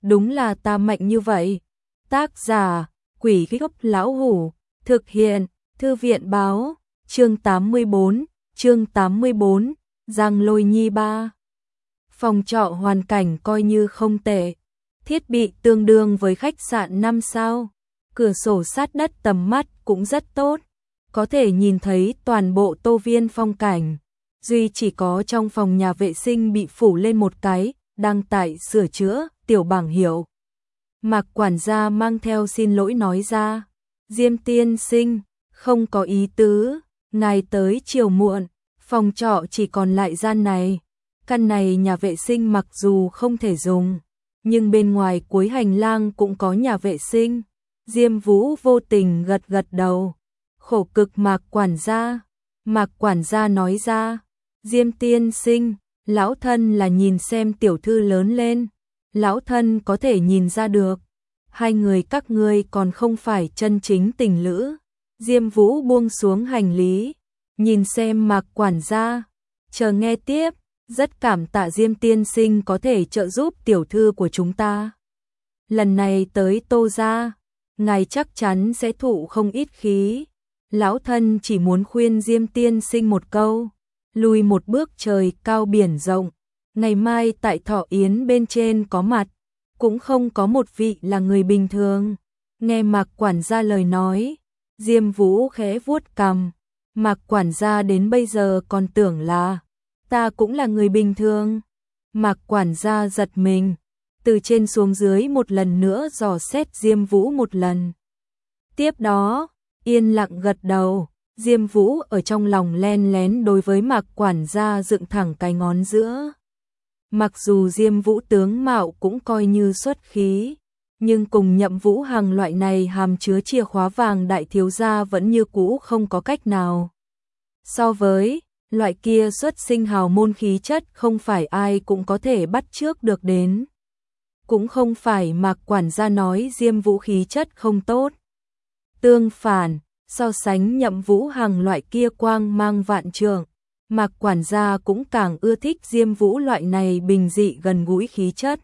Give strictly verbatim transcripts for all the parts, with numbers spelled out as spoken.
đúng là ta mạnh như vậy. Tác giả, Quỷ Gốc Lão Hủ, thực hiện, Thư viện báo, chương tám mươi bốn, chương tám mươi bốn, Giang Lôi Nhi ba. Phòng trọ hoàn cảnh coi như không tệ, thiết bị tương đương với khách sạn năm sao, cửa sổ sát đất tầm mắt cũng rất tốt, có thể nhìn thấy toàn bộ Tô Viên phong cảnh. Duy chỉ có trong phòng nhà vệ sinh bị phủ lên một cái, đang tại sửa chữa, tiểu bảng hiệu. Mạc quản gia mang theo xin lỗi nói ra, Diêm tiên sinh, không có ý tứ, ngài tới chiều muộn, phòng trọ chỉ còn lại gian này. Căn này nhà vệ sinh mặc dù không thể dùng, nhưng bên ngoài cuối hành lang cũng có nhà vệ sinh. Diêm Vũ vô tình gật gật đầu, khổ cực Mạc quản gia. Mạc quản gia nói ra, Diêm tiên sinh, lão thân là nhìn xem tiểu thư lớn lên, lão thân có thể nhìn ra được, hai người các ngươi còn không phải chân chính tình lữ. Diêm Vũ buông xuống hành lý, nhìn xem Mạc quản gia, chờ nghe tiếp, rất cảm tạ Diêm tiên sinh có thể trợ giúp tiểu thư của chúng ta. Lần này tới Tô gia, ngài chắc chắn sẽ thụ không ít khí. Lão thân chỉ muốn khuyên Diêm tiên sinh một câu, lùi một bước trời cao biển rộng, ngày mai tại thọ yến bên trên có mặt, cũng không có một vị là người bình thường. Nghe Mạc quản gia lời nói, Diêm Vũ khẽ vuốt cằm, Mạc quản gia đến bây giờ còn tưởng là ta cũng là người bình thường. Mạc quản gia giật mình, từ trên xuống dưới một lần nữa dò xét Diêm Vũ một lần. Tiếp đó, yên lặng gật đầu. Diêm Vũ ở trong lòng len lén đối với Mạc quản gia dựng thẳng cái ngón giữa. Mặc dù Diêm Vũ tướng mạo cũng coi như xuất khí, nhưng cùng Nhậm Vũ Hằng loại này hàm chứa chìa khóa vàng đại thiếu gia vẫn như cũ không có cách nào. So với loại kia xuất sinh hào môn khí chất không phải ai cũng có thể bắt chước được đến. Cũng không phải Mạc quản gia nói Diêm Vũ khí chất không tốt. Tương phản, so sánh Nhậm Vũ Hằng loại kia quang mang vạn trượng, Mạc quản gia cũng càng ưa thích Diêm Vũ loại này bình dị gần gũi khí chất.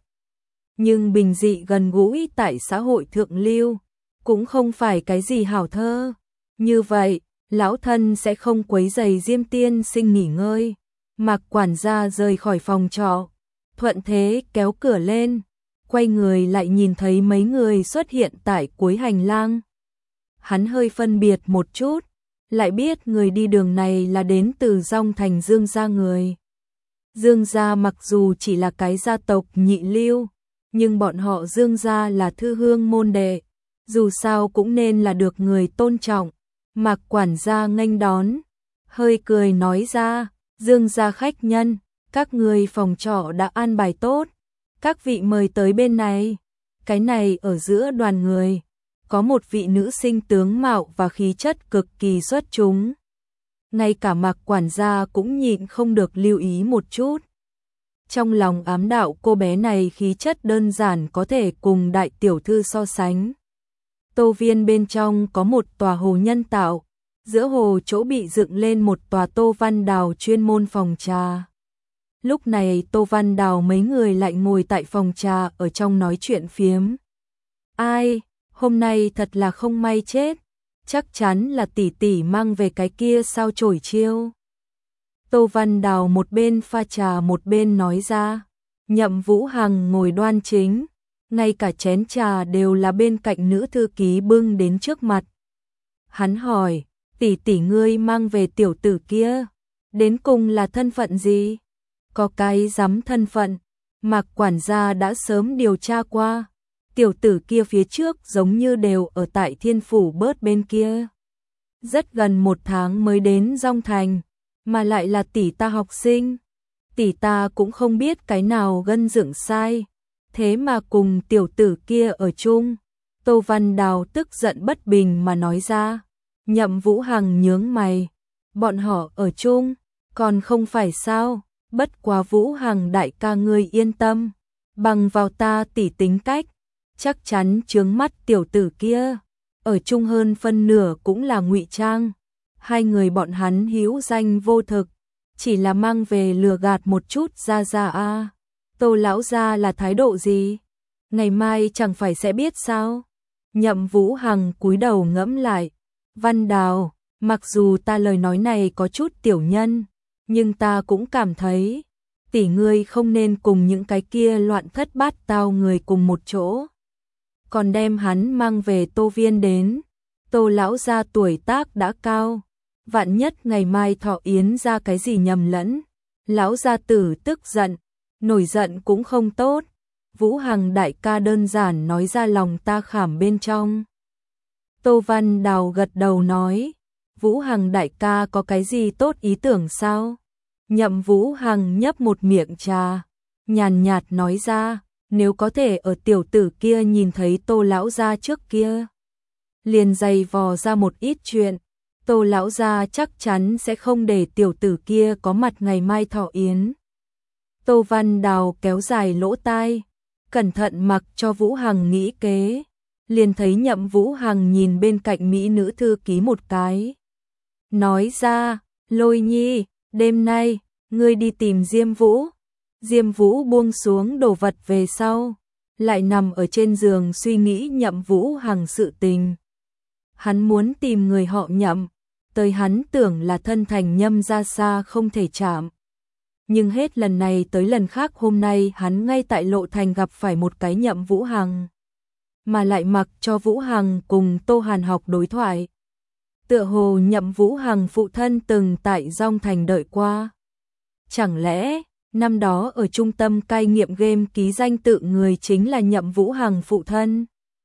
Nhưng bình dị gần gũi tại xã hội thượng lưu, cũng không phải cái gì hảo thơ. Như vậy, lão thân sẽ không quấy rầy Diêm tiên sinh nghỉ ngơi. Mạc quản gia rời khỏi phòng trọ, thuận thế kéo cửa lên, quay người lại nhìn thấy mấy người xuất hiện tại cuối hành lang. Hắn hơi phân biệt một chút, lại biết người đi đường này là đến từ Dong Thành Dương gia người. Dương gia mặc dù chỉ là cái gia tộc nhị lưu, nhưng bọn họ Dương gia là thư hương môn đệ, dù sao cũng nên là được người tôn trọng. Mạc quản gia nghênh đón, hơi cười nói ra, Dương gia khách nhân, các người phòng trọ đã an bài tốt, các vị mời tới bên này. Cái này ở giữa đoàn người, có một vị nữ sinh tướng mạo và khí chất cực kỳ xuất chúng. Ngay cả Mạc quản gia cũng nhịn không được lưu ý một chút. Trong lòng ám đạo cô bé này khí chất đơn giản có thể cùng đại tiểu thư so sánh. Tô Viên bên trong có một tòa hồ nhân tạo, giữa hồ chỗ bị dựng lên một tòa Tô Văn Đào chuyên môn phòng trà. Lúc này Tô Văn Đào mấy người lại ngồi tại phòng trà ở trong nói chuyện phiếm. Ai, hôm nay thật là không may chết, chắc chắn là tỷ tỷ mang về cái kia sao chổi chiêu. Tô Văn Đào một bên pha trà một bên nói ra. Nhậm Vũ Hằng ngồi đoan chính, ngay cả chén trà đều là bên cạnh nữ thư ký bưng đến trước mặt. Hắn hỏi, tỷ tỷ ngươi mang về tiểu tử kia, đến cùng là thân phận gì? Có cái dám thân phận, Mạc quản gia đã sớm điều tra qua. Tiểu tử kia phía trước giống như đều ở tại Thiên Phủ bớt bên kia. Rất gần một tháng mới đến Dong Thành, mà lại là tỷ ta học sinh. Tỷ ta cũng không biết cái nào gân dựng sai, thế mà cùng tiểu tử kia ở chung. Tô Văn Đào tức giận bất bình mà nói ra. Nhậm Vũ Hằng nhướng mày, bọn họ ở chung, còn không phải sao? Bất quá Vũ Hằng đại ca ngươi yên tâm, bằng vào ta tỷ tính cách, chắc chắn chướng mắt tiểu tử kia, ở chung hơn phân nửa cũng là ngụy trang. Hai người bọn hắn hữu danh vô thực, chỉ là mang về lừa gạt một chút ra ra a. Tô lão gia là thái độ gì? Ngày mai chẳng phải sẽ biết sao? Nhậm Vũ Hằng cúi đầu ngẫm lại. Văn Đào, mặc dù ta lời nói này có chút tiểu nhân, nhưng ta cũng cảm thấy tỷ ngươi không nên cùng những cái kia loạn thất bát tao người cùng một chỗ. Còn đem hắn mang về Tô Viên đến. Tô lão gia tuổi tác đã cao, vạn nhất ngày mai thọ yến ra cái gì nhầm lẫn, lão gia tử tức giận, nổi giận cũng không tốt. Vũ Hằng đại ca đơn giản nói ra lòng ta khảm bên trong. Tô Văn Đào gật đầu nói, Vũ Hằng đại ca có cái gì tốt ý tưởng sao? Nhậm Vũ Hằng nhấp một miệng trà, nhàn nhạt nói ra, nếu có thể ở tiểu tử kia nhìn thấy Tô lão gia trước kia, liền dày vò ra một ít chuyện, Tô lão gia chắc chắn sẽ không để tiểu tử kia có mặt ngày mai thọ yến. Tô Văn Đào kéo dài lỗ tai, cẩn thận mặc cho Vũ Hằng nghĩ kế, liền thấy Nhậm Vũ Hằng nhìn bên cạnh mỹ nữ thư ký một cái. Nói ra, Lôi Nhi, đêm nay, ngươi đi tìm Diêm Vũ. Diêm Vũ buông xuống đồ vật về sau, lại nằm ở trên giường suy nghĩ Nhậm Vũ Hằng sự tình. Hắn muốn tìm người họ Nhậm, tới hắn tưởng là thân thành Nhâm ra xa không thể chạm. Nhưng hết lần này tới lần khác hôm nay hắn ngay tại lộ thành gặp phải một cái Nhậm Vũ Hằng, mà lại mặc cho Vũ Hằng cùng Tô Hàn học đối thoại. Tựa hồ Nhậm Vũ Hằng phụ thân từng tại Dong Thành đợi qua. Chẳng lẽ, năm đó ở trung tâm cai nghiện game ký danh tự người chính là Nhậm Vũ Hằng phụ thân?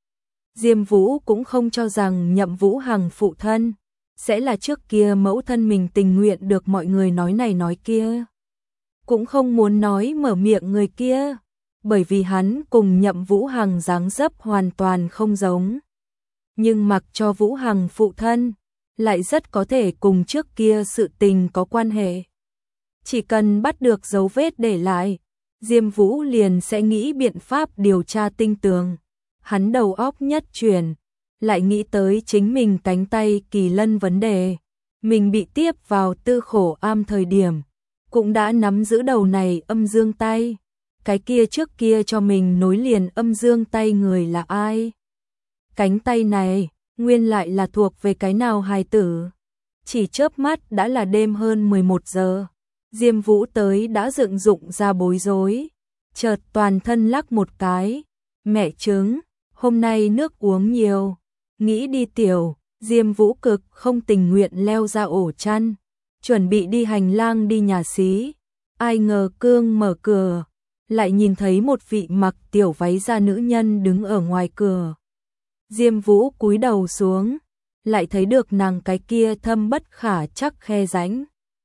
Diêm Vũ cũng không cho rằng Nhậm Vũ Hằng phụ thân sẽ là trước kia mẫu thân mình tình nguyện được mọi người nói này nói kia. Cũng không muốn nói mở miệng người kia, bởi vì hắn cùng Nhậm Vũ Hằng dáng dấp hoàn toàn không giống. Nhưng mặc cho Vũ Hằng phụ thân, lại rất có thể cùng trước kia sự tình có quan hệ. Chỉ cần bắt được dấu vết để lại, Diêm Vũ liền sẽ nghĩ biện pháp điều tra tinh tường. Hắn đầu óc nhất chuyển, lại nghĩ tới chính mình cánh tay kỳ lân vấn đề. Mình bị tiếp vào tư khổ am thời điểm, cũng đã nắm giữ đầu này âm dương tay. Cái kia trước kia cho mình nối liền âm dương tay người là ai? Cánh tay này, nguyên lại là thuộc về cái nào hài tử? Chỉ chớp mắt đã là đêm hơn mười một giờ. Diêm Vũ tới đã dựng dụng ra bối rối, chợt toàn thân lắc một cái, mẹ trứng, hôm nay nước uống nhiều, nghĩ đi tiểu. Diêm Vũ cực không tình nguyện leo ra ổ chăn, chuẩn bị đi hành lang đi nhà xí. Ai ngờ cương mở cửa, lại nhìn thấy một vị mặc tiểu váy da nữ nhân đứng ở ngoài cửa. Diêm Vũ cúi đầu xuống, lại thấy được nàng cái kia thâm bất khả chắc khe rãnh.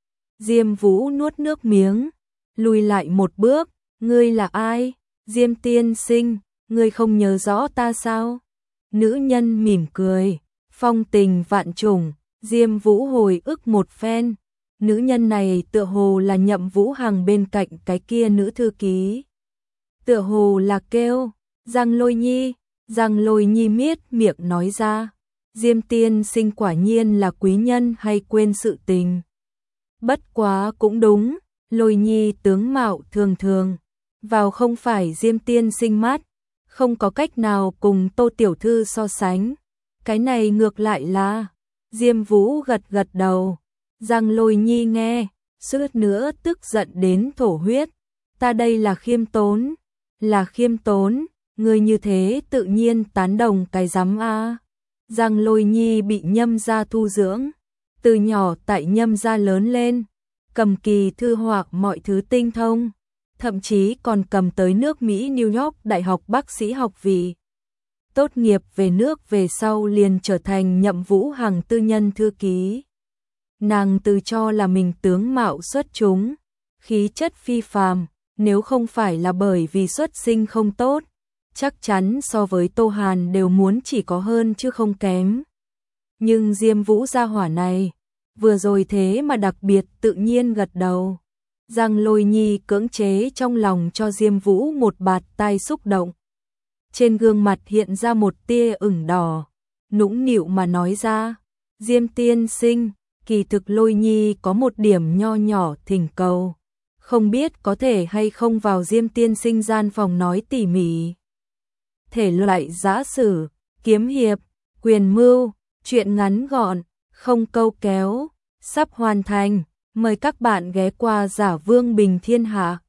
Diêm Vũ nuốt nước miếng, lùi lại một bước, ngươi là ai? Diêm tiên sinh, ngươi không nhớ rõ ta sao? Nữ nhân mỉm cười, phong tình vạn trùng. Diêm Vũ hồi ức một phen, nữ nhân này tựa hồ là Nhậm Vũ Hằng bên cạnh cái kia nữ thư ký. Tựa hồ là kêu Giang Lôi Nhi. Giang Lôi Nhi miết miệng nói ra, Diêm tiên sinh quả nhiên là quý nhân hay quên sự tình. Bất quá cũng đúng, Lôi Nhi tướng mạo thường thường, vào không phải Diêm tiên sinh mắt, không có cách nào cùng Tô tiểu thư so sánh. Cái này ngược lại là, Diêm Vũ gật gật đầu. Giang Lôi Nhi nghe, suýt nữa tức giận đến thổ huyết. Ta đây là khiêm tốn, là khiêm tốn, người như thế tự nhiên tán đồng cái rắm a. Giang Lôi Nhi bị Nhâm gia thu dưỡng, từ nhỏ tại Nhâm gia lớn lên, cầm kỳ thư họa mọi thứ tinh thông, thậm chí còn cầm tới nước Mỹ New York Đại học bác sĩ học vị. Tốt nghiệp về nước về sau liền trở thành Nhậm Vũ Hằng tư nhân thư ký. Nàng tự cho là mình tướng mạo xuất chúng, khí chất phi phàm, nếu không phải là bởi vì xuất sinh không tốt, chắc chắn so với Tô Hàn đều muốn chỉ có hơn chứ không kém. Nhưng Diêm Vũ gia hỏa này, vừa rồi thế mà đặc biệt tự nhiên gật đầu. Giang Lôi Nhi cưỡng chế trong lòng cho Diêm Vũ một bạt tai xúc động. Trên gương mặt hiện ra một tia ửng đỏ, nũng nịu mà nói ra, Diêm tiên sinh, kỳ thực Lôi Nhi có một điểm nho nhỏ thỉnh cầu, không biết có thể hay không vào Diêm tiên sinh gian phòng nói tỉ mỉ. thể loại giã sử, kiếm hiệp, quyền mưu, truyện ngắn gọn, không câu kéo, sắp hoàn thành. Mời các bạn ghé qua Giả Vương Bình Thiên Hạ.